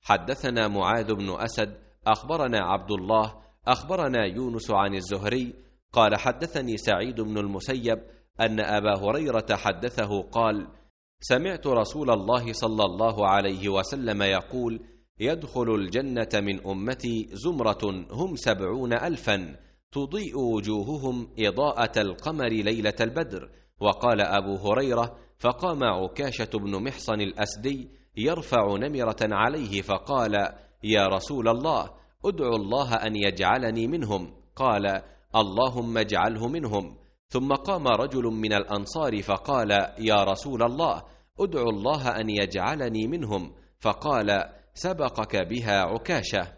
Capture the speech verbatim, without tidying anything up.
حدثنا معاذ بن أسد أخبرنا عبد الله أخبرنا يونس عن الزهري قال حدثني سعيد بن المسيب أن أبا هريرة حدثه قال سمعت رسول الله صلى الله عليه وسلم يقول يدخل الجنة من أمتي زمرة هم سبعون ألفا تضيء وجوههم إضاءة القمر ليلة البدر. وقال أبو هريرة فقام عكاشة بن محصن الأسدي يرفع نمرة عليه فقال يا رسول الله ادعو الله أن يجعلني منهم. قال اللهم اجعله منهم. ثم قام رجل من الأنصار فقال يا رسول الله ادعو الله أن يجعلني منهم. فقال سبقك بها عكاشة.